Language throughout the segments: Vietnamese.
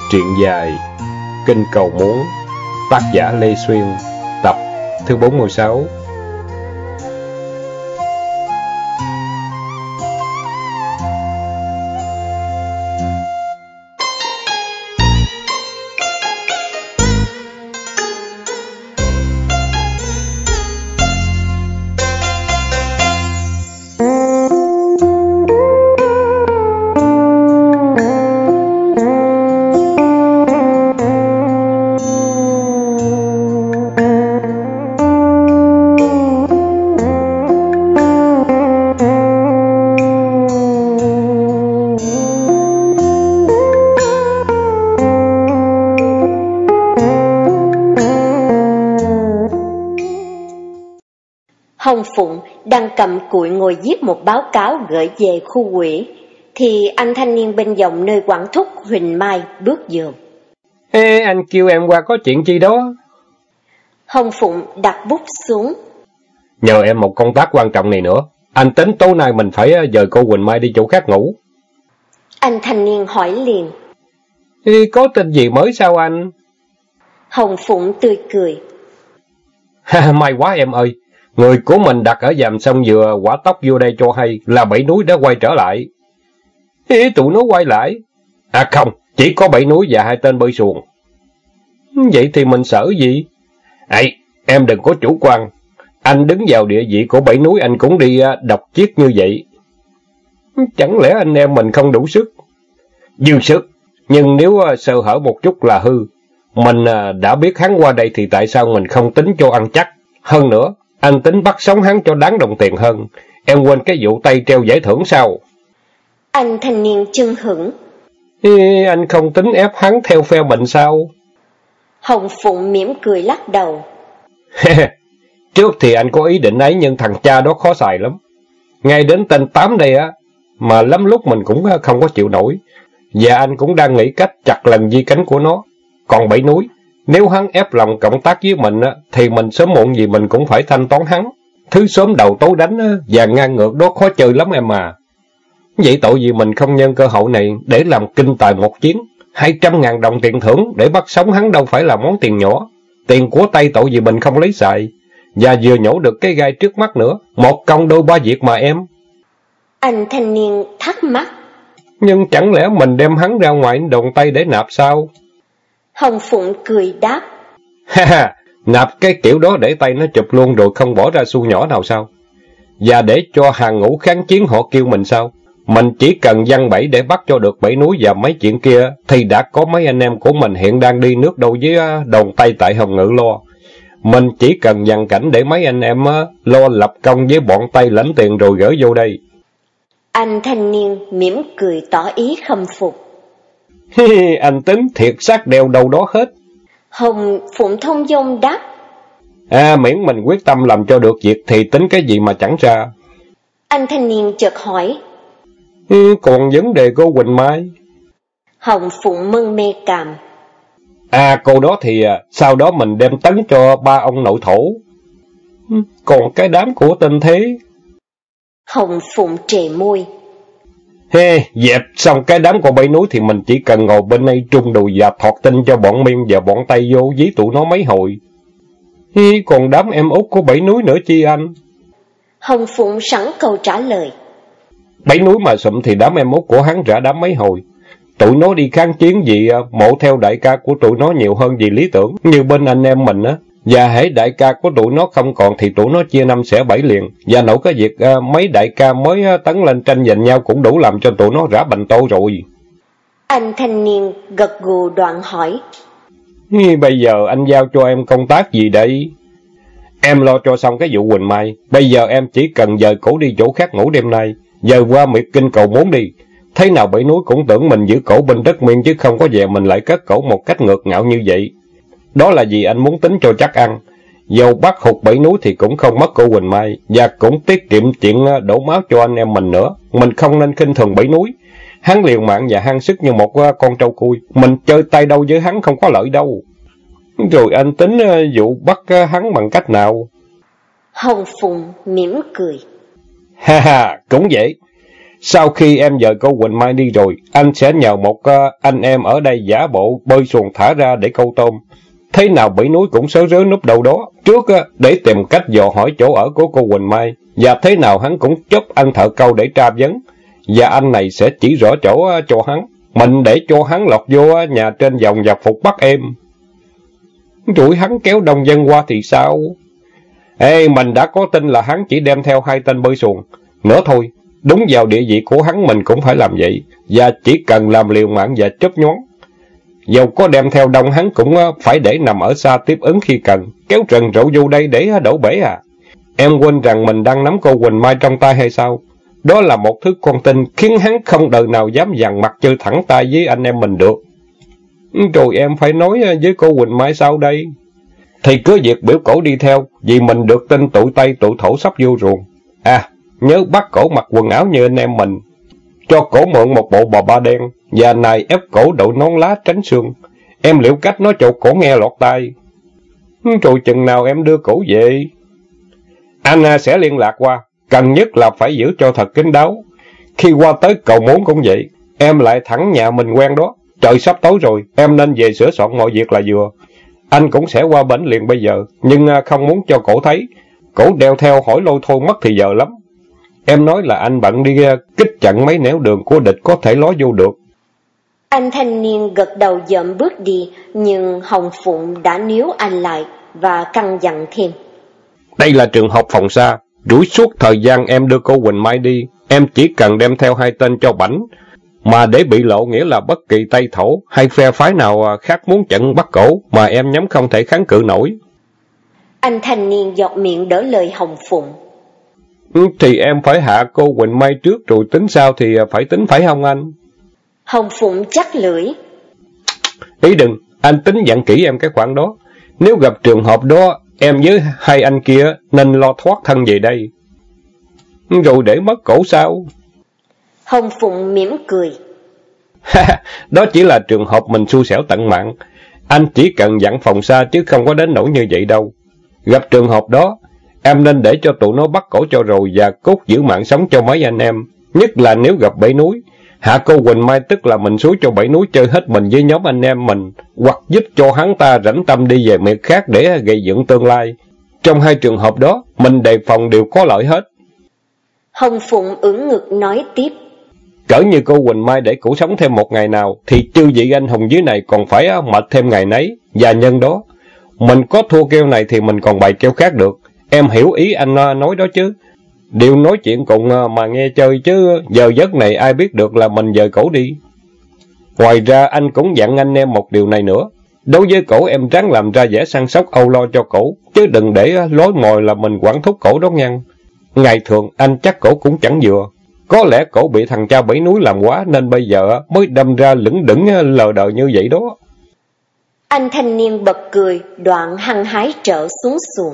Truyện dài Kinh Cầu Muốn, tác giả Lê Xuyên, tập thứ 46. Hồng Phụng đang cầm cụi ngồi viết một báo cáo gửi về khu ủy, thì anh thanh niên bên dòng nơi quản thúc Huỳnh Mai bước vào. Ê, anh kêu em qua có chuyện chi đó? Hồng Phụng đặt bút xuống. Nhờ em một công tác quan trọng này nữa. Anh tính tối nay mình phải dời cô Huỳnh Mai đi chỗ khác ngủ. Anh thanh niên hỏi liền. Ê, có tin gì mới sao anh? Hồng Phụng tươi cười. May quá em ơi. Người của mình đặt ở Dàm Sông vừa quả tóc vô đây cho hay là Bảy Núi đã quay trở lại. Ê, tụi nó quay lại? À không, chỉ có Bảy Núi và 2 tên bơi xuồng. Vậy thì mình sợ gì? Ê, em đừng có chủ quan. Anh đứng vào địa vị của Bảy Núi anh cũng đi độc chiếc như vậy. Chẳng lẽ anh em mình không đủ sức? Dư sức, nhưng nếu sơ hở một chút là hư. Mình đã biết hắn qua đây thì tại sao mình không tính cho ăn chắc? Hơn nữa, anh tính bắt sống hắn cho đáng đồng tiền hơn. Em quên cái vụ tay treo giải thưởng sao? Anh thanh niên chưng hửng. Ê, anh không tính ép hắn theo phe mình sao? Hồng Phụng mỉm cười lắc đầu. Trước thì anh có ý định ấy, nhưng thằng cha đó khó xài lắm. Ngay đến tên Tám đây mà lắm lúc mình cũng không có chịu nổi. Và anh cũng đang nghĩ cách chặt lần di cánh của nó. Còn Bảy Núi, nếu hắn ép lòng cộng tác với mình thì mình sớm muộn gì mình cũng phải thanh toán hắn. Thứ sớm đầu tối đánh và ngang ngược đó khó chơi lắm em à. Vậy tội gì mình không nhân cơ hội này để làm kinh tài một chuyến. 200.000 đồng tiền thưởng để bắt sống hắn đâu phải là món tiền nhỏ. Tiền của Tây tội gì mình không lấy xài. Và vừa nhổ được cái gai trước mắt nữa. Một công đôi ba việc mà em. Anh thanh niên thắc mắc. Nhưng chẳng lẽ mình đem hắn ra ngoài đồn Tây để nạp sao? Hồng Phụng cười đáp. Ha, nạp cái kiểu đó để Tây nó chụp luôn rồi không bỏ ra xu nhỏ nào sao? Và để cho hàng ngũ kháng chiến họ kêu mình sao? Mình chỉ cần giăng bẫy để bắt cho được Bảy Núi và mấy chuyện kia thì đã có mấy anh em của mình hiện đang đi nước đâu với đồn Tây tại Hồng Ngự lo. Mình chỉ cần dàn cảnh để mấy anh em lo lập công với bọn Tây lãnh tiền rồi gửi vô đây. Anh thanh niên mỉm cười tỏ ý khâm phục. Anh tính thiệt xác đeo đâu đó hết. Hồng Phụng thông dong đáp. Miễn mình quyết tâm làm cho được việc thì tính cái gì mà chẳng ra. Anh thanh niên chợt hỏi. Còn vấn đề cô Huỳnh Mai? Hồng Phụng mân mê cằm. Cô đó thì sau đó mình đem tấn cho ba ông nội thổ. Còn cái đám của Tinh Thế? Hồng Phụng trề môi. Dẹp xong cái đám của Bảy Núi thì mình chỉ cần ngồi bên đây trung đùi và thọt tin cho bọn Miên và bọn Tây vô dí tụi nó mấy hồi. Còn đám em út của Bảy Núi nữa chi anh? Hồng Phụng sẵn câu trả lời. Bảy Núi mà sụm thì đám em út của hắn rã đám mấy hồi. Tụi nó đi kháng chiến vì mộ theo đại ca của tụi nó nhiều hơn vì lý tưởng, như bên anh em mình á. Và hễ đại ca của tụi nó không còn thì tụi nó chia 5 xẻ 7 liền. Và nổi cái việc mấy đại ca mới tấn lên tranh giành nhau cũng đủ làm cho tụi nó rã bành tô rồi. Anh thanh niên gật gù đoạn hỏi. Bây giờ anh giao cho em công tác gì đây? Em lo cho xong cái vụ Huỳnh Mai. Bây giờ em chỉ cần dời cổ đi chỗ khác ngủ đêm nay. Dời qua miệt Kinh Cầu Muốn đi. Thế nào Bảy Núi cũng tưởng mình giữ cổ bên đất Miên chứ không có về mình lại cất cổ một cách ngược ngạo như vậy. Đó là gì anh muốn tính cho chắc ăn. Dầu bắt hụt Bảy Núi thì cũng không mất cô Huỳnh Mai. Và cũng tiết kiệm chuyện đổ máu cho anh em mình nữa. Mình không nên khinh thường Bảy Núi. Hắn liều mạng và hăng sức như một con trâu cui. Mình chơi tay đâu với hắn không có lợi đâu. Rồi anh tính vụ bắt hắn bằng cách nào? Hồng Phụng mỉm cười. Cũng vậy. Sau khi em dời cô Quỳnh Mai đi rồi, anh sẽ nhờ một anh em ở đây giả bộ bơi xuồng thả ra để câu tôm. Thế nào Bảy Núi cũng sớ rớ núp đâu đó, trước để tìm cách dò hỏi chỗ ở của cô Quỳnh Mai, và thế nào hắn cũng chốc anh thợ câu để tra vấn, và anh này sẽ chỉ rõ chỗ cho hắn. Mình để cho hắn lọt vô nhà trên vòng và phục bắt em. Rồi hắn kéo đông dân qua thì sao? Mình đã có tin là hắn chỉ đem theo 2 tên bơi xuồng. Nữa thôi, đúng vào địa vị của hắn mình cũng phải làm vậy, và chỉ cần làm liều mạng và chớp nhoáng. Dầu có đem theo đông hắn cũng phải để nằm ở xa tiếp ứng khi cần, kéo trần rượu vô đây để đổ bể à? Em quên rằng mình đang nắm cô Quỳnh Mai trong tay hay sao? Đó là một thứ con tin khiến hắn không đời nào dám dằn mặt chơi thẳng tay với anh em mình được. Rồi em phải nói với cô Quỳnh Mai sao đây? Thì cứ việc biểu cổ đi theo, vì mình được tin tụi Tây tụi Thổ sắp vô ruồng. Nhớ bắt cổ mặc quần áo như anh em mình. Cho cổ mượn một bộ bò ba đen, và này ép cổ đội nón lá tránh sương. Em liệu cách nói cho cổ nghe lọt tai. Rồi chừng nào em đưa cổ về? Anh sẽ liên lạc qua, cần nhất là phải giữ cho thật kín đáo. Khi qua tới cầu Muốn cũng vậy, em lại thẳng nhà mình quen đó. Trời sắp tối rồi, em nên về sửa soạn mọi việc là vừa. Anh cũng sẽ qua bển liền bây giờ, nhưng không muốn cho cổ thấy. Cổ đeo theo hỏi lôi thôi mất thì giờ lắm. Em nói là anh bận đi kích chặn mấy nẻo đường của địch có thể ló vô được. Anh thanh niên gật đầu dậm bước đi, nhưng Hồng Phụng đã níu anh lại và căn dặn thêm. Đây là trường học phòng xa, rủi suốt thời gian em đưa cô Quỳnh Mai đi, em chỉ cần đem theo 2 tên cho bảnh. Mà để bị lộ nghĩa là bất kỳ Tây Thổ hay phe phái nào khác muốn chặn bắt cổ mà em nhắm không thể kháng cự nổi. Anh thanh niên giọt miệng đỡ lời Hồng Phụng. Thì em phải hạ cô Quỳnh Mai trước rồi tính sau thì phải tính phải không anh? Hồng Phụng chắc lưỡi. Ý đừng, anh tính dặn kỹ em cái khoản đó. Nếu gặp trường hợp đó, em với 2 anh kia nên lo thoát thân về đây. Rồi để mất cổ sao? Hồng Phụng mỉm cười. Đó chỉ là trường hợp mình xui xẻo tận mạng. Anh chỉ cần dặn phòng xa chứ không có đến nỗi như vậy đâu. Gặp trường hợp đó, em nên để cho tụi nó bắt cổ cho rồi và cốt giữ mạng sống cho mấy anh em. Nhất là nếu gặp Bảy Núi. Hạ cô Quỳnh Mai tức là mình xuống cho Bảy Núi chơi hết mình với nhóm anh em mình, hoặc giúp cho hắn ta rảnh tâm đi về miệt khác để gây dựng tương lai. Trong 2 trường hợp đó, mình đề phòng đều có lợi hết. Hồng Phụng ưỡn ngực nói tiếp. Cỡ như cô Quỳnh Mai để cổ sống thêm 1 ngày nào, thì chư vị anh hùng dưới này còn phải mệt thêm ngày nấy. Và nhân đó, mình có thua keo này thì mình còn bày keo khác được. Em hiểu ý anh nói đó chứ. Điều nói chuyện cùng mà nghe chơi chứ, giờ giấc này ai biết được là mình dời cổ đi. Ngoài ra anh cũng dặn anh em một điều này nữa. Đối với cổ em ráng làm ra vẻ săn sóc âu lo cho cổ, chứ đừng để lối mồi là mình quản thúc cổ đó nha. Ngày thường anh chắc cổ cũng chẳng vừa. Có lẽ cổ bị thằng cha Bảy Núi làm quá nên bây giờ mới đâm ra lững đững lờ đờ như vậy đó. Anh thanh niên bật cười, đoạn hăng hái trở xuống xuồng.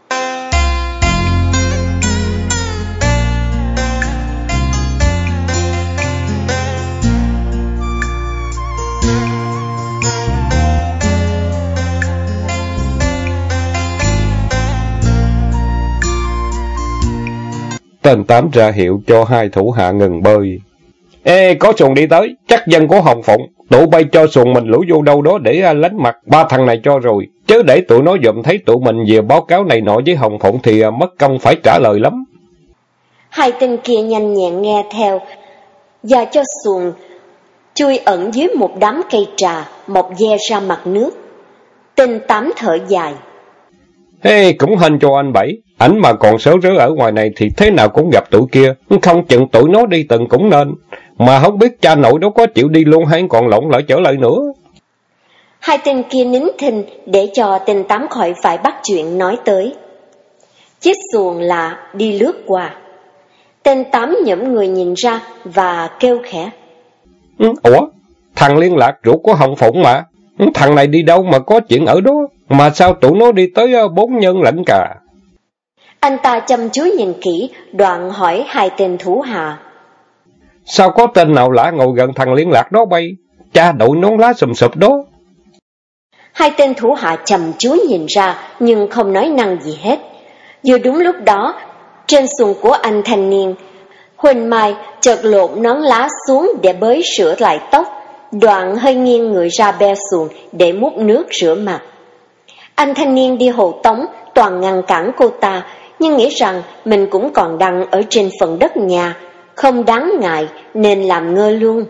Tên Tám ra hiệu cho 2 thủ hạ ngừng bơi. Có xuồng đi tới, chắc dân của Hồng Phụng. Tụi bay cho xuồng mình lũ vô đâu đó để lánh mặt 3 thằng này cho rồi. Chứ để tụi nó dùm thấy tụi mình về báo cáo này nọ với Hồng Phụng thì mất công phải trả lời lắm. 2 tên kia nhanh nhẹn nghe theo, và cho xuồng chui ẩn dưới một đám cây trà mọc ve ra mặt nước. Tên Tám thở dài. Cũng hên cho anh Bảy, ảnh mà còn sớ rớ ở ngoài này thì thế nào cũng gặp tụi kia, không chừng tụi nó đi từng cũng nên. Mà không biết cha nội đó có chịu đi luôn hay còn lộn lỡ trở lại nữa. 2 tên kia nín thinh để cho tên Tám khỏi phải bắt chuyện nói tới. Chiếc xuồng lạ đi lướt qua. Tên Tám nhẫm người nhìn ra và kêu khẽ. Ủa, thằng liên lạc ruột của Hồng Phụng mà. Thằng này đi đâu mà có chuyện ở đó, mà sao tụi nó đi tới 4 nhân lãnh cả. Anh ta chăm chú nhìn kỹ, đoạn hỏi 2 tên thủ hạ. Sao có tên nào lạ ngồi gần thằng liên lạc đó bay? Cha đội nón lá sùm sụp đó. 2 tên thủ hạ chăm chú nhìn ra nhưng không nói năng gì hết. Vừa đúng lúc đó, trên xuồng của anh thanh niên, Huỳnh Mai chợt lộn nón lá xuống để bới sửa lại tóc, đoạn hơi nghiêng người ra be xuồng để múc nước rửa mặt. Anh thanh niên đi hộ tống toàn ngăn cản cô ta, nhưng nghĩ rằng mình cũng còn đang ở trên phần đất nhà, không đáng ngại nên làm ngơ luôn.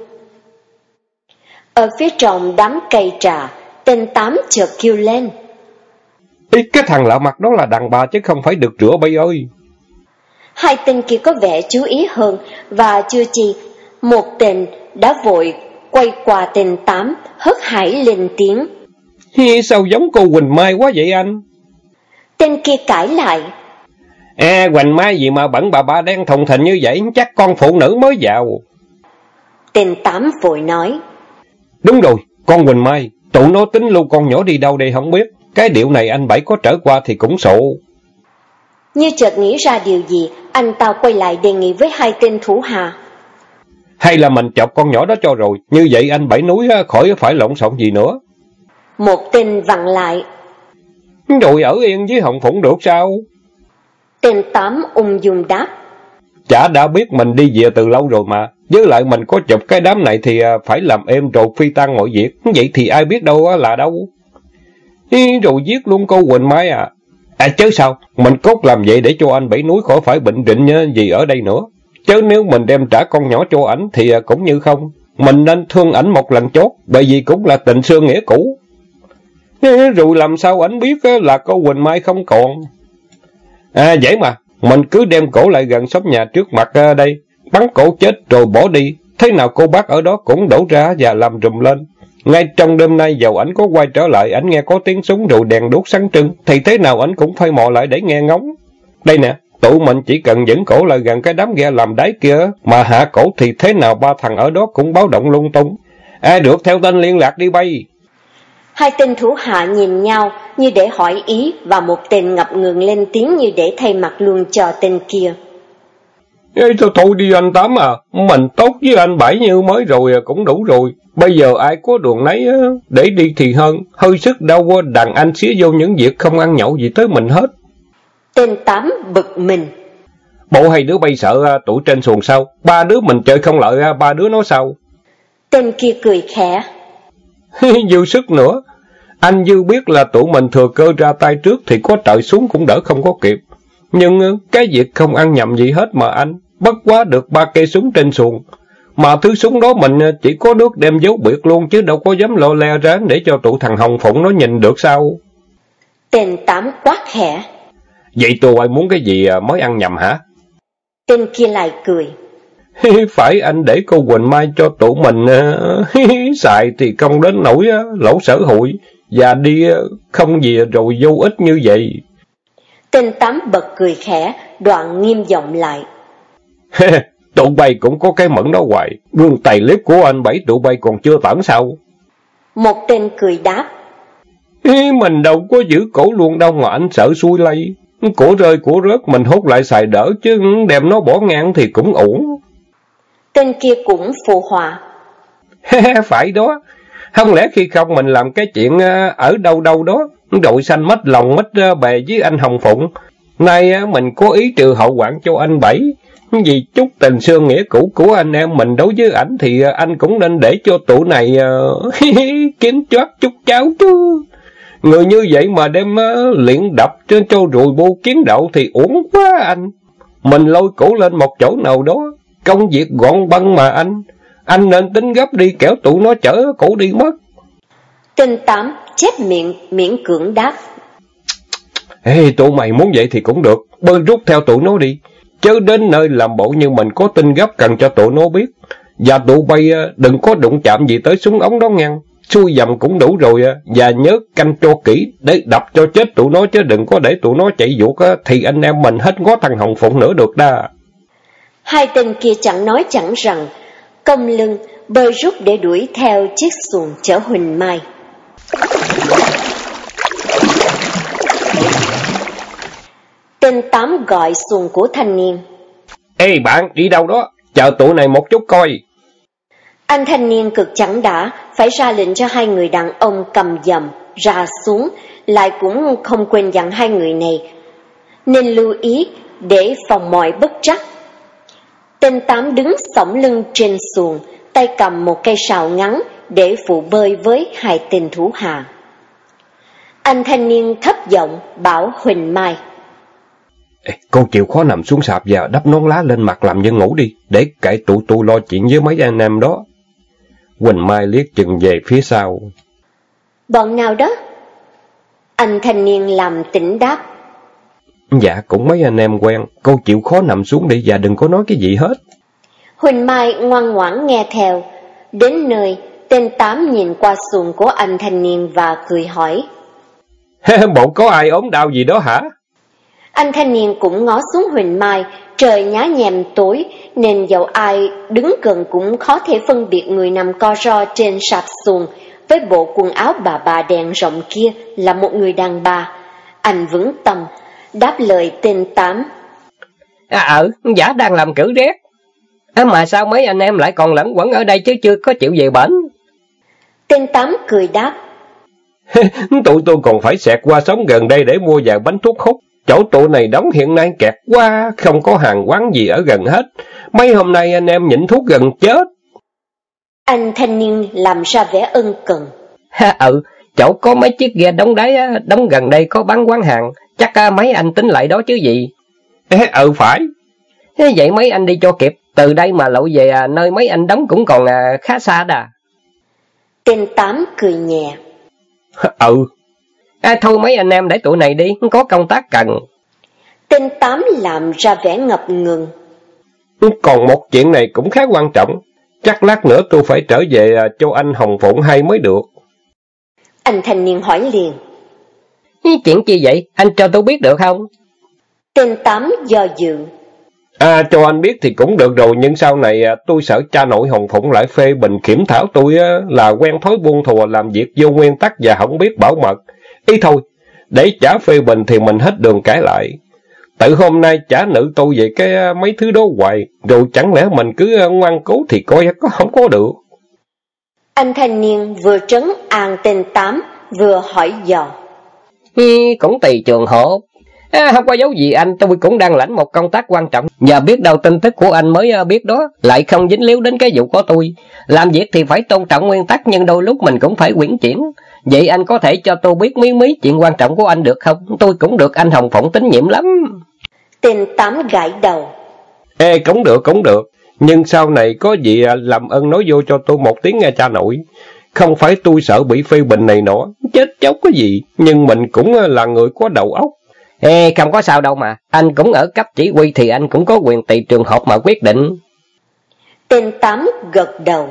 Ở phía trong đám cây trà, tên Tám chợt kêu lên: Ý, cái thằng lạ mặt đó là đàn bà chứ không phải được rửa bay ơi. Hai tên kia có vẻ chú ý hơn, và chưa chi, một tên đã vội quay qua tên Tám, hớt hải lên tiếng: Sao giống cô Huỳnh Mai quá vậy anh? Tên kia cãi lại: Huỳnh Mai gì mà bẩn bà ba đen thùng thình như vậy, chắc con phụ nữ mới vào. Tên Tám vội nói: Đúng rồi, con Huỳnh Mai, tụi nó tính lưu con nhỏ đi đâu đây không biết. Cái điệu này anh Bảy có trở qua thì cũng sộ. Như chợt nghĩ ra điều gì, anh ta quay lại đề nghị với hai tên thủ hạ: Hay là mình chọc con nhỏ đó cho rồi, như vậy anh Bảy núi khỏi phải lộn xộn gì nữa. Một tên vặn lại: Rồi ở yên với Hồng Phụng được sao? Tên Tám ung dung đáp: Chả đã biết mình đi về từ lâu rồi mà. Với lại mình có chụp cái đám này thì phải làm êm rồi phi tan mọi việc. Vậy thì ai biết đâu là đâu. Rồi giết luôn cô Huỳnh Mai à? Chứ sao, mình cốt làm vậy để cho anh Bảy núi khỏi phải bệnh rịnh gì ở đây nữa. Chứ nếu mình đem trả con nhỏ cho ảnh thì cũng như không. Mình nên thương ảnh một lần chốt, bởi vì cũng là tình xưa nghĩa cũ. Rồi làm sao ảnh biết là cô Huỳnh Mai không còn. Vậy mà, mình cứ đem cổ lại gần xóm nhà trước mặt đây, bắn cổ chết rồi bỏ đi. Thế nào cô bác ở đó cũng đổ ra và làm rùm lên. Ngay trong đêm nay dầu ảnh có quay trở lại, ảnh nghe có tiếng súng rồi đèn đuốc sáng trưng, thì thế nào ảnh cũng phải mò lại để nghe ngóng. Đây nè, tụi mình chỉ cần dẫn cổ lại gần cái đám ghe làm đáy kia, mà hạ cổ thì thế nào ba thằng ở đó cũng báo động lung tung. Được, theo tên liên lạc đi bay. Hai tên thủ hạ nhìn nhau như để hỏi ý, và một tên ngập ngừng lên tiếng như để thay mặt luôn cho tên kia: Thôi đi anh Tám à, mình tốt với anh Bảy như mới rồi cũng đủ rồi. Bây giờ ai có đường nấy để đi thì hơn, hơi sức đâu đàn anh xía vô những việc không ăn nhậu gì tới mình hết. Tên Tám bực mình: Bộ hai đứa bay sợ tụi trên xuồng sao? Ba đứa mình chơi không lợi, ba đứa nó sao? Tên kia cười khẽ: Dư sức nữa. Anh Dư biết là tụi mình thừa cơ ra tay trước thì có trời xuống cũng đỡ không có kịp. Nhưng cái việc không ăn nhầm gì hết mà anh, bất quá được 3 cây súng trên xuồng. Mà thứ súng đó mình chỉ có nước đem giấu biệt luôn, chứ đâu có dám lo le ráng để cho tụi thằng Hồng Phụng nó nhìn được sao? Tên Tám quát khẽ: Vậy tụi bay muốn cái gì mới ăn nhầm hả? Tên kia lại cười: Phải anh để cô Huỳnh Mai cho tụi mình xài thì không đến nỗi lỗ sở hụi, và đi không gì rồi vô ích như vậy. Tên Tám bật cười khẽ, đoạn nghiêm giọng lại: Tụi bay cũng có cái mẫn đó hoài, gương tài liếp của anh Bảy tụi bay còn chưa tẩn sao? Một tên cười đáp: Mình đâu có giữ cổ luôn đâu mà anh sợ xui lây. Cổ rơi cổ rớt mình hốt lại xài đỡ, chứ đem nó bỏ ngang thì cũng ổn. Tên kia cũng phụ họa: Phải đó, không lẽ khi không mình làm cái chuyện ở đâu đâu đó, đội xanh mất lòng mất bè với anh Hồng Phụng. Nay mình có ý trừ hậu hoạn cho anh Bảy, vì chút tình xưa nghĩa cũ của anh em mình đối với ảnh thì anh cũng nên để cho tụi này kiếm chót chút cháo chứ. Người như vậy mà đem luyện đập trên cho rùi bu kiến đậu thì uổng quá anh. Mình lôi cổ lên một chỗ nào đó, công việc gọn băng mà anh nên tính gấp đi, kẻo tụi nó chở cổ đi mất. Tên Tám chép miệng miễn cưỡng đáp: Tụi mày muốn vậy thì cũng được, bơi rút theo tụi nó đi, chớ đến nơi làm bộ như mình có tin gấp cần cho tụi nó biết. Và tụi bay đừng có đụng chạm gì tới súng ống đó ngang, xui dầm cũng đủ rồi, và nhớ canh cho kỹ để đập cho chết tụi nó, chứ đừng có để tụi nó chạy vuột thì anh em mình hết ngó thằng Hồng Phụng nữa được đa. Hai tên kia chẳng nói chẳng rằng, cong lưng bơi rút để đuổi theo chiếc xuồng chở Huỳnh Mai. Tên Tám gọi xuồng của thanh niên: Ê bạn, đi đâu đó? Chờ tụi này một chút coi. Anh thanh niên cực chẳng đã phải ra lệnh cho hai người đàn ông cầm dầm ra xuống, lại cũng không quên dặn hai người này nên lưu ý để phòng mọi bất trắc. Tên Tám đứng xổm lưng trên xuồng, tay cầm một cây sào ngắn để phụ bơi với hai tên thủ hạ. Anh thanh niên thấp giọng bảo Huỳnh Mai: Cô chịu khó nằm xuống sạp và đắp nón lá lên mặt làm như ngủ đi, để kệ tụi tôi lo chuyện với mấy anh em đó. Huỳnh Mai liếc chừng về phía sau. Bọn nào đó? Anh thanh niên làm tỉnh đáp: Dạ, cũng mấy anh em quen, cô chịu khó nằm xuống đi và đừng có nói cái gì hết. Huỳnh Mai ngoan ngoãn nghe theo. Đến nơi, tên Tám nhìn qua xuồng của anh thanh niên và cười hỏi: Bộ có ai ốm đau gì đó hả? Anh thanh niên cũng ngó xuống Huỳnh Mai. Trời nhá nhem tối nên dẫu ai đứng gần cũng khó thể phân biệt người nằm co ro trên sạp xuồng với bộ quần áo bà đèn rộng kia là một người đàn bà. Anh vững tâm đáp lời tên Tám: Giả đang làm cử rét. Mà sao mấy anh em lại còn lẩn quẩn ở đây chứ chưa có chịu về bển? Tên Tám cười đáp: Tụi tôi còn phải xẹt qua sống gần đây để mua vài bánh thuốc hút. Chỗ tụi này đóng hiện nay kẹt quá, không có hàng quán gì ở gần hết. Mấy hôm nay anh em nhịn thuốc gần chết. Anh thanh niên làm ra vẻ ân cần: Chỗ có mấy chiếc ghe đóng đáy đóng gần đây có bán quán hàng, chắc mấy anh tính lại đó chứ gì. Phải. Vậy mấy anh đi cho kịp, từ đây mà lội về nơi mấy anh đóng cũng còn khá xa đà. Tên Tám cười nhẹ: Thôi mấy anh em để tụi này đi, có công tác cần. Tên Tám làm ra vẻ ngập ngừng: Còn một chuyện này cũng khá quan trọng, chắc lát nữa tôi phải trở về cho anh Hồng Phụng hay mới được. Anh thanh niên hỏi liền: Chuyện chi vậy, anh cho tôi biết được không? Tên Tám do dự: Cho anh biết thì cũng được rồi, nhưng sau này tôi sợ cha nội Hồng Phụng lại phê bình kiểm thảo tôi là quen thói buông thùa, làm việc vô nguyên tắc và không biết bảo mật. Ý thôi, để chả phê bình thì mình hết đường cãi lại. Tự hôm nay chả nữ tôi về cái mấy thứ đó hoài, rồi chẳng lẽ mình cứ ngoan cố thì coi không có được. Anh thanh niên vừa trấn an tên Tám vừa hỏi dò: Cũng tùy trường hợp. Không có dấu gì anh, tôi cũng đang lãnh một công tác quan trọng, và biết đâu tin tức của anh mới biết đó, lại không dính líu đến cái vụ của tôi. Làm việc thì phải tôn trọng nguyên tắc, nhưng đôi lúc mình cũng phải uyển chuyển. Vậy anh có thể cho tôi biết mí chuyện quan trọng của anh được không? Tôi cũng được anh Hồng Phụng tín nhiệm lắm. Tên Tám gãi đầu: Cũng được. Nhưng sau này có gì làm ơn nói vô cho tôi một tiếng nghe cha nội. Không phải tôi sợ bị phê bình này nọ, chết chóc cái gì, nhưng mình cũng là người có đầu óc. Không có sao đâu mà, anh cũng ở cấp chỉ huy thì anh cũng có quyền tùy trường hợp mà quyết định. Tên Tám gật đầu: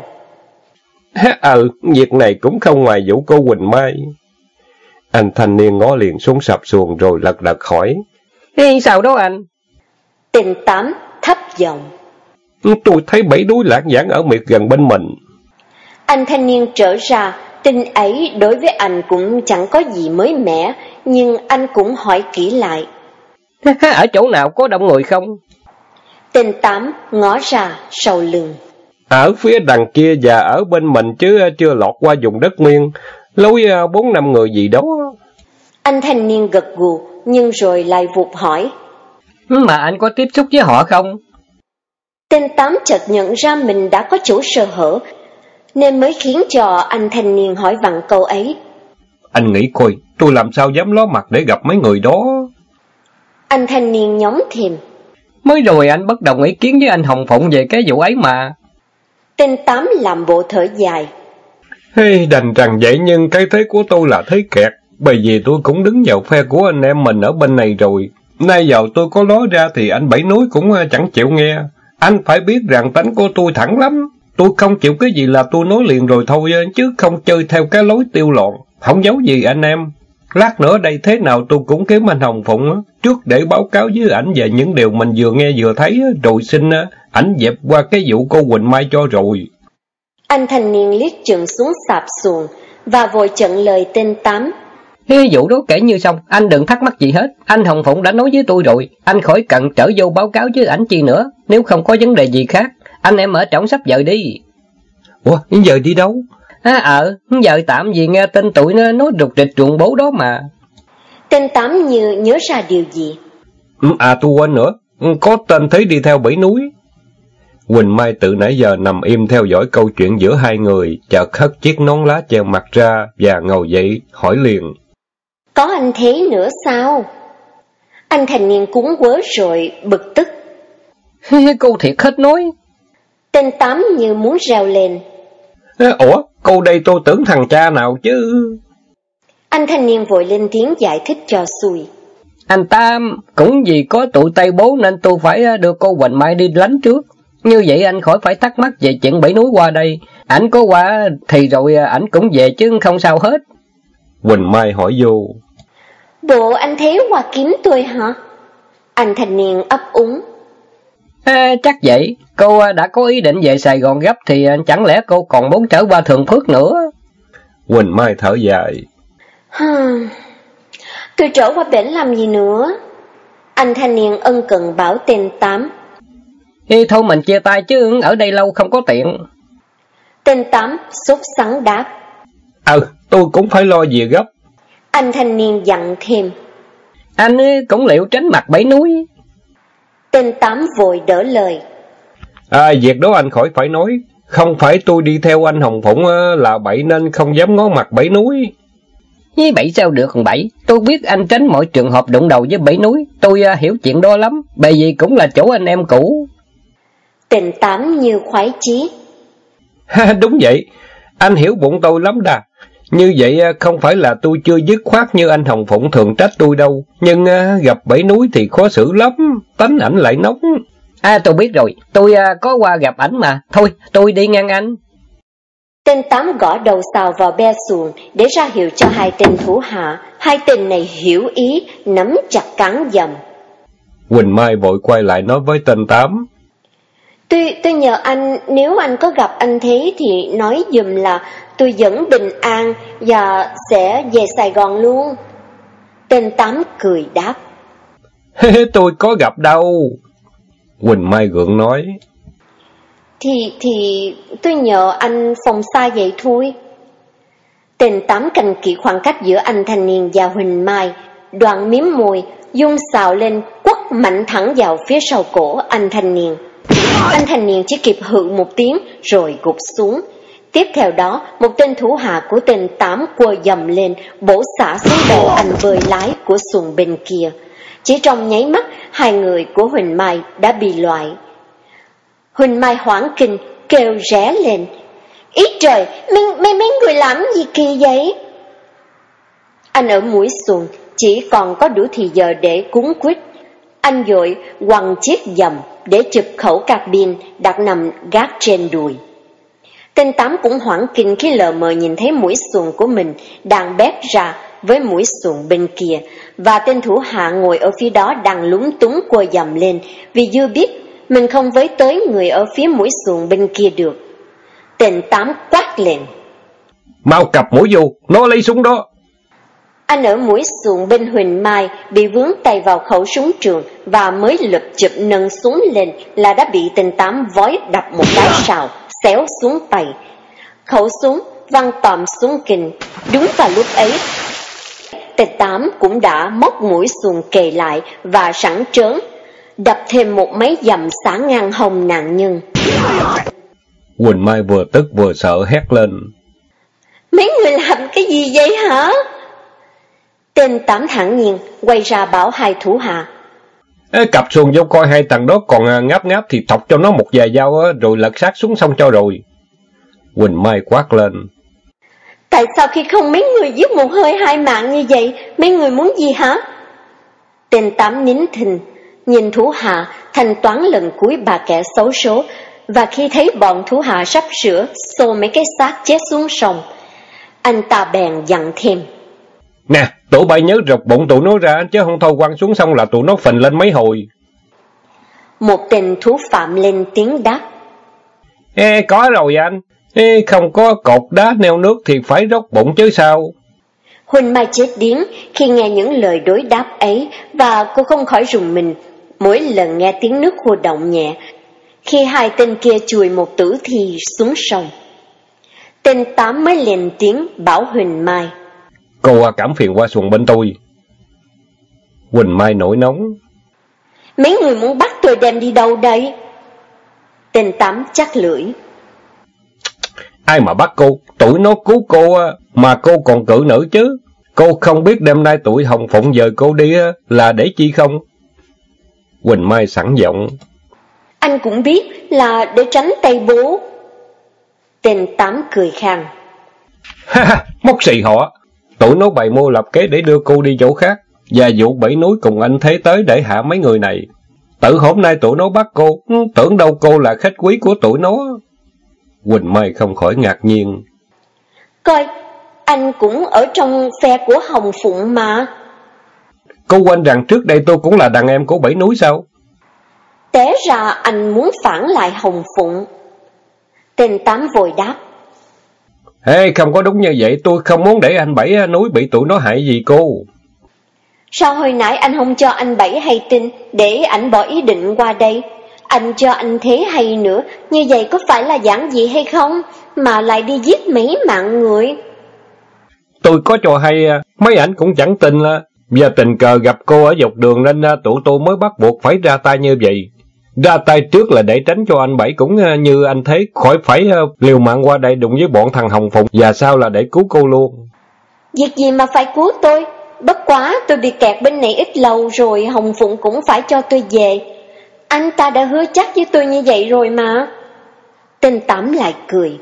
Việc này cũng không ngoài vụ cô Huỳnh Mai. Anh thanh niên ngó liền xuống sạp xuồng rồi lật đật hỏi: Sao đó anh? Tên Tám thấp giọng: Tôi thấy bảy núi Lạng Giảng ở miệt gần bên mình. Anh thanh niên trở ra, tin ấy đối với anh cũng chẳng có gì mới mẻ, nhưng anh cũng hỏi kỹ lại: Ở chỗ nào có đông người không? Tên Tám ngó ra sau lưng: Ở phía đằng kia và ở bên mình chứ chưa lọt qua vùng đất Nguyên, lối 4-5 người gì đó. Anh thanh niên gật gù, nhưng rồi lại vụt hỏi: Mà anh có tiếp xúc với họ không? Tên Tám chợt nhận ra mình đã có chỗ sơ hở, nên mới khiến cho anh thanh niên hỏi vặn câu ấy. Anh nghĩ coi, tôi làm sao dám ló mặt để gặp mấy người đó. Anh thanh niên nhóng thêm: Mới rồi anh bất đồng ý kiến với anh Hồng Phụng về cái vụ ấy mà. Tên Tám làm bộ thở dài: Đành rằng vậy, nhưng cái thế của tôi là thế kẹt, bởi vì tôi cũng đứng vào phe của anh em mình ở bên này rồi. Nay giờ tôi có nói ra thì anh Bảy Núi cũng chẳng chịu nghe. Anh phải biết rằng tánh của tôi thẳng lắm. Tôi không chịu cái gì là tôi nói liền rồi thôi, chứ không chơi theo cái lối tiêu loạn. Không giấu gì anh em. Lát nữa đây thế nào tôi cũng kiếm anh Hồng Phụng trước để báo cáo với ảnh về những điều mình vừa nghe vừa thấy, rồi xin ảnh dẹp qua cái vụ cô Huỳnh Mai cho rồi. Anh thanh niên liếc chừng xuống sạp xuồng và vội chặn lời tên Tám: Vụ đó kể như xong, anh đừng thắc mắc gì hết. Anh Hồng Phụng đã nói với tôi rồi, anh khỏi cần trở vô báo cáo với ảnh chi nữa. Nếu không có vấn đề gì khác, anh em ở trỏng sắp dời đi. Ủa, giờ đi đâu? Giờ tạm gì nghe tin tụi nó nói rục rịch ruộng bố đó mà. Tên Tám như nhớ ra điều gì: Tôi quên nữa, có tên Thế đi theo Bảy Núi. Quỳnh Mai từ nãy giờ nằm im theo dõi câu chuyện giữa hai người, chợt hất chiếc nón lá che mặt ra và ngồi dậy, hỏi liền. Có anh thế nữa sao? Anh thanh niên cúng quớ rồi, bực tức. Cô thiệt hết nói. Tên Tám như muốn reo lên. Ủa, cô đây tôi tưởng thằng cha nào chứ. Anh thanh niên vội lên tiếng giải thích cho xuôi. Anh Tam, cũng vì có tụi Tây Bố nên tôi phải đưa cô Quỳnh Mai đi lánh trước. Như vậy anh khỏi phải thắc mắc về chuyện bảy núi qua đây. Ảnh có qua thì rồi ảnh cũng về chứ không sao hết. Quỳnh Mai hỏi vô. Bộ anh thế qua kiếm tôi hả? Anh thanh niên ấp úng. Chắc vậy. Cô đã có ý định về Sài Gòn gấp thì chẳng lẽ cô còn muốn trở qua Thường Phước nữa? Quỳnh Mai thở dài. Tôi trở qua bển làm gì nữa? Anh thanh niên ân cần bảo tên Tám. Thôi mình chia tay chứ ở đây lâu không có tiện. Tên Tám sốt sắng đáp. Tôi cũng phải lo việc gấp. Anh thanh niên dặn thêm. Anh cũng liệu tránh mặt bảy núi. Tên Tám vội đỡ lời. Việc đó anh khỏi phải nói. Không phải tôi đi theo anh Hồng Phụng là bậy nên không dám ngó mặt bảy núi. Với bảy sao được còn bảy. Tôi biết anh tránh mọi trường hợp đụng đầu với bảy núi. Tôi hiểu chuyện đó lắm. Bởi vì cũng là chỗ anh em cũ. Tên Tám như khoái chí. Đúng vậy. Anh hiểu bụng tôi lắm đà. Như vậy không phải là tôi chưa dứt khoát như anh Hồng Phụng thường trách tôi đâu. Nhưng gặp bảy núi thì khó xử lắm. Tánh ảnh lại nóng. Tôi biết rồi. Tôi có qua gặp ảnh mà. Thôi tôi đi ngang anh. Tên Tám gõ đầu xào vào be xuồng để ra hiệu cho hai tên thủ hạ. Hai tên này hiểu ý, nắm chặt cán dầm. Quỳnh Mai vội quay lại nói với tên Tám. Tôi nhờ anh, nếu anh có gặp anh thế thì nói giùm là tôi vẫn bình an và sẽ về Sài Gòn luôn. Tên Tám cười đáp. Tôi có gặp đâu. Quỳnh Mai gượng nói. Thì tôi nhờ anh phòng xa vậy thôi. Tên Tám canh kỹ khoảng cách giữa anh thanh niên và Huỳnh Mai, đoạn miếm môi, dung xào lên quất mạnh thẳng vào phía sau cổ anh thanh niên. Anh thanh niên chỉ kịp hự một tiếng rồi gục xuống. Tiếp theo đó, một tên thủ hạ của tên Tám quơ dầm lên, bổ xả xuống đầu anh bơi lái của xuồng bên kia. Chỉ trong nháy mắt, hai người của Huỳnh Mai đã bị loại. Huỳnh Mai hoảng kinh, kêu ré lên. Ý trời, mấy người làm gì kỳ vậy? Anh ở mũi xuồng, chỉ còn có đủ thì giờ để cuốn quýt. Anh vội quăng chiếc dầm để chụp khẩu cabin đặt nằm gác trên đùi. Tên Tám cũng hoảng kinh khi lờ mờ nhìn thấy mũi xuồng của mình đang bét ra với mũi xuồng bên kia, và tên thủ hạ ngồi ở phía đó đang lúng túng quơ dầm lên vì chưa biết mình không với tới người ở phía mũi xuồng bên kia được. Tên Tám quát lên. Mau cặp mũi vô, nó lấy súng đó. Anh ở mũi xuồng bên Huỳnh Mai bị vướng tay vào khẩu súng trường và mới lụp chụp nâng súng lên là đã bị tên Tám vói đập một cái sào, xéo xuống tay. Khẩu súng văng tòm xuống kình. Đúng vào lúc ấy, tên Tám cũng đã móc mũi xuồng kề lại và sẵn trớn đập thêm một mấy dầm xả ngang hông nạn nhân. Quỳnh Mai vừa tức vừa sợ hét lên. Mấy người làm cái gì vậy hả? Tên Tám thản nhiên quay ra bảo hai thủ hạ. Cặp xuồng vô coi hai thằng đó còn ngáp ngáp thì thọc cho nó một vài dao rồi lật xác xuống sông cho rồi. Quỳnh Mai quát lên. Tại sao khi không mấy người giết một hơi hai mạng như vậy? Mấy người muốn gì hả? Tên Tám nín thinh, nhìn thủ hạ thanh toán lần cuối bà kẻ xấu số, và khi thấy bọn thủ hạ sắp sửa xô mấy cái xác chết xuống sông, anh ta bèn dặn thêm. Nè, tụi bay nhớ rụt bụng tụi nó ra, chứ không thôi quăng xuống sông là tụi nó phình lên mấy hồi. Một tên thú phạm lên tiếng đáp. Có rồi anh. Không có cột đá neo nước thì phải róc bụng chứ sao. Huỳnh Mai chết điếng khi nghe những lời đối đáp ấy, và cô không khỏi rùng mình mỗi lần nghe tiếng nước hồ động nhẹ khi hai tên kia chùi một tử thi xuống sông. Tên Tám mới lên tiếng bảo Huỳnh Mai. Cô cảm phiền qua xuồng bên tôi. Huỳnh Mai nổi nóng. Mấy người muốn bắt tôi đem đi đâu đây? Tên Tám chắc lưỡi. Ai mà bắt cô? Tụi nó cứu cô mà cô còn cự nữ chứ. Cô không biết đêm nay tụi Hồng Phụng dời cô đi là để chi không? Quỳnh Mai sẵn giọng. Anh cũng biết là để tránh tay bố. Tên Tám cười khang. Ha ha, móc xì họ. Tụi nó bày mưu lập kế để đưa cô đi chỗ khác, và dụ Bảy Núi cùng anh Thế tới để hạ mấy người này. Tự hôm nay tụi nó bắt cô, tưởng đâu cô là khách quý của tụi nó. Quỳnh Mai không khỏi ngạc nhiên. Coi, anh cũng ở trong phe của Hồng Phụng mà. Cô quên rằng trước đây tôi cũng là đàn em của Bảy Núi sao? Té ra anh muốn phản lại Hồng Phụng. Tên Tám vội đáp. Ê, không có đúng như vậy, tôi không muốn để anh Bảy Núi bị tụi nó hại gì cô. Sao hồi nãy anh không cho anh Bảy hay tin để ảnh bỏ ý định qua đây? Anh cho anh Thế hay nữa, như vậy có phải là giản dị hay không? Mà lại đi giết mấy mạng người. Tôi có cho hay, mấy ảnh cũng chẳng tin. Và tình cờ gặp cô ở dọc đường nên tụi tôi mới bắt buộc phải ra tay như vậy. Ra tay trước là để tránh cho anh Bảy cũng như anh Thế khỏi phải liều mạng qua đây đụng với bọn thằng Hồng Phụng, và sau là để cứu cô luôn. Việc gì mà phải cứu tôi? Bất quá tôi bị kẹt bên này ít lâu rồi, Hồng Phụng cũng phải cho tôi về. Anh ta đã hứa chắc với tôi như vậy rồi mà. Tên Tám lại cười.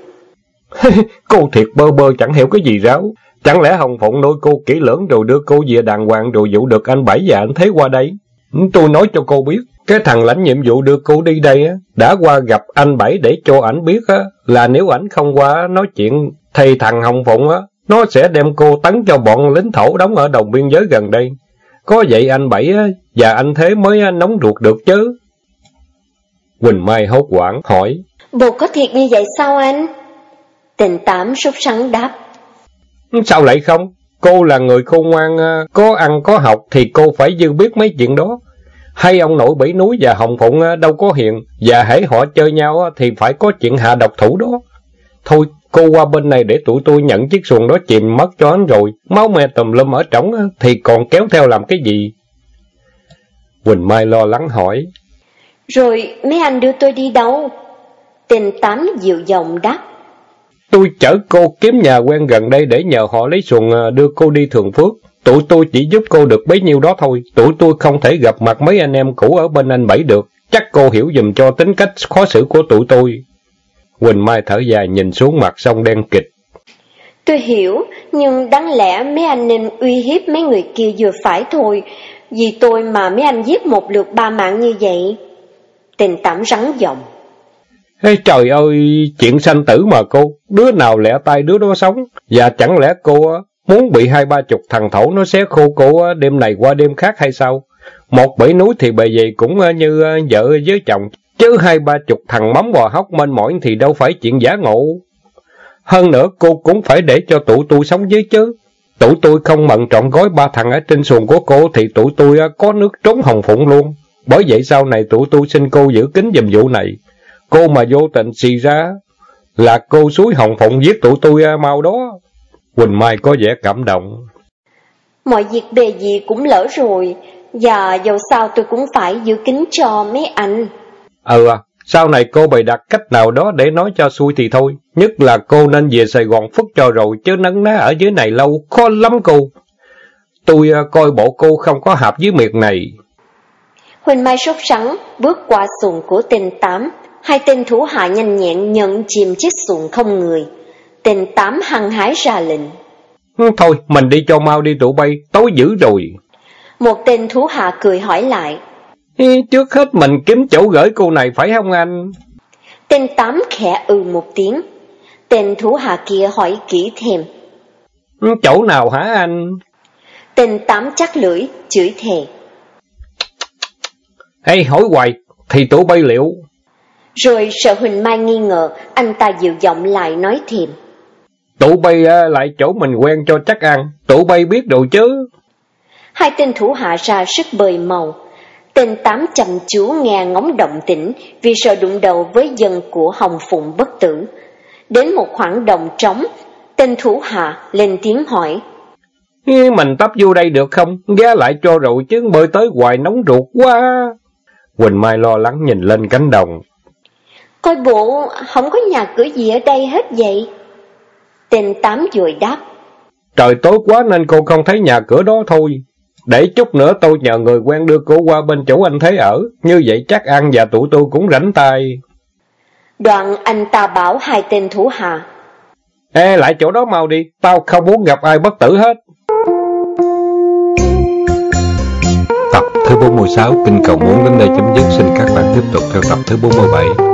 Cô thiệt bơ bơ chẳng hiểu cái gì ráo. Chẳng lẽ Hồng Phụng nuôi cô kỹ lưỡng rồi đưa cô về đàng hoàng rồi dụ được anh Bảy và anh Thế qua đây? Tôi nói cho cô biết, cái thằng lãnh nhiệm vụ đưa cô đi đây đã qua gặp anh Bảy để cho ảnh biết là nếu ảnh không qua nói chuyện thì thằng Hồng Phụng nó sẽ đem cô tấn cho bọn lính thổ đóng ở đồng biên giới gần đây. Có vậy anh Bảy và anh Thế mới nóng ruột được chứ. Quỳnh Mai hốt hoảng hỏi. Bộ có thiệt như vậy sao anh? Tên Tám sốt sắng đáp. Sao lại không? Cô là người khôn ngoan, có ăn có học thì cô phải dư biết mấy chuyện đó. Hay ông nội Bảy Núi và Hồng Phụng đâu có hiền, và hễ họ chơi nhau thì phải có chuyện hạ độc thủ đó. Thôi, cô qua bên này để tụi tôi nhận chiếc xuồng đó chìm mất cho anh rồi, máu me tùm lum ở trỏng thì còn kéo theo làm cái gì? Quỳnh Mai lo lắng hỏi. Rồi mấy anh đưa tôi đi đâu? Tên Tám dịu giọng đáp. Tôi chở cô kiếm nhà quen gần đây để nhờ họ lấy xuồng đưa cô đi Thường Phước. Tụi tôi chỉ giúp cô được bấy nhiêu đó thôi. Tụi tôi không thể gặp mặt mấy anh em cũ ở bên anh Bảy được. Chắc cô hiểu giùm cho tính cách khó xử của tụi tôi. Quỳnh Mai thở dài nhìn xuống mặt sông đen kịch. Tôi hiểu, nhưng đáng lẽ mấy anh nên uy hiếp mấy người kia vừa phải thôi. Vì tôi mà mấy anh giết một lượt 3 mạng như vậy. Tên Tám rắn giọng. Ê, trời ơi, chuyện sanh tử mà cô, đứa nào lẹ tay đứa đó sống. Và chẳng lẽ cô muốn bị 20-30 thằng thổ nó xé khô cô đêm này qua đêm khác hay sao? Một Bảy Núi thì bề vậy cũng như vợ với chồng, chứ 20-30 thằng mắm bò hóc mênh mỏi thì đâu phải chuyện giả ngộ. Hơn nữa cô cũng phải để cho tụi tôi sống với chứ. Tụi tôi không mận trọn gói 3 thằng ở trên xuồng của cô thì tụi tôi có nước trốn Hồng Phụng luôn. Bởi vậy sau này tụi tôi xin cô giữ kín giùm vụ này. Cô mà vô tình xì ra là cô xúi Hồng Phụng giết tụi tôi mau đó. Quỳnh Mai có vẻ cảm động. Mọi việc bề gì cũng lỡ rồi, và dầu sao tôi cũng phải giữ kín cho mấy anh. Sau này cô bày đặt cách nào đó để nói cho xui thì thôi. Nhất là cô nên về Sài Gòn phức cho rồi, chứ nấn ná ở dưới này lâu khó lắm cô. Tôi coi bộ cô không có hợp với miệt này. Huỳnh Mai sốt sắng bước qua xuồng của tên Tám. Hai tên thủ hạ nhanh nhẹn nhận chìm chiếc xuồng không người. Tên Tám hăng hái ra lệnh. Thôi, mình đi cho mau đi tụi bay, tối dữ rồi. Một tên thủ hạ cười hỏi lại. Trước hết mình kiếm chỗ gửi cô này phải không anh? Tên Tám khẽ một tiếng. Tên thủ hạ kia hỏi kỹ thêm. Chỗ nào hả anh? Tên Tám chắc lưỡi, chửi thề. Ê, hỏi hoài, thì tụi bay liệu? Rồi sợ Huỳnh Mai nghi ngờ, anh ta dịu giọng lại nói thêm. Tụi bay lại chỗ mình quen cho chắc ăn, tụi bay biết rồi chứ. Hai tên thủ hạ ra sức bời màu. Tên Tám chăm chú nghe ngóng động tĩnh vì sợ đụng đầu với dân của Hồng Phụng bất tử. Đến một khoảng đồng trống, tên thủ hạ lên tiếng hỏi. Mình tấp vô đây được không? Ghé lại cho rồi chứ bơi tới hoài nóng ruột quá. Quỳnh Mai lo lắng nhìn lên cánh đồng. Coi bộ không có nhà cửa gì ở đây hết vậy. Tên Tám vội đáp. Trời tối quá nên cô không thấy nhà cửa đó thôi. Để chút nữa tôi nhờ người quen đưa cô qua bên chỗ anh Thế ở. Như vậy chắc ăn và tụi tôi cũng rảnh tay. Đoạn anh ta bảo hai tên thủ hạ. Ê, lại chỗ đó mau đi. Tao không muốn gặp ai bất tử hết. Tập thứ 46 Kinh Cầu Muốn đến đây chấm dứt. Xin các bạn tiếp tục theo tập thứ 47.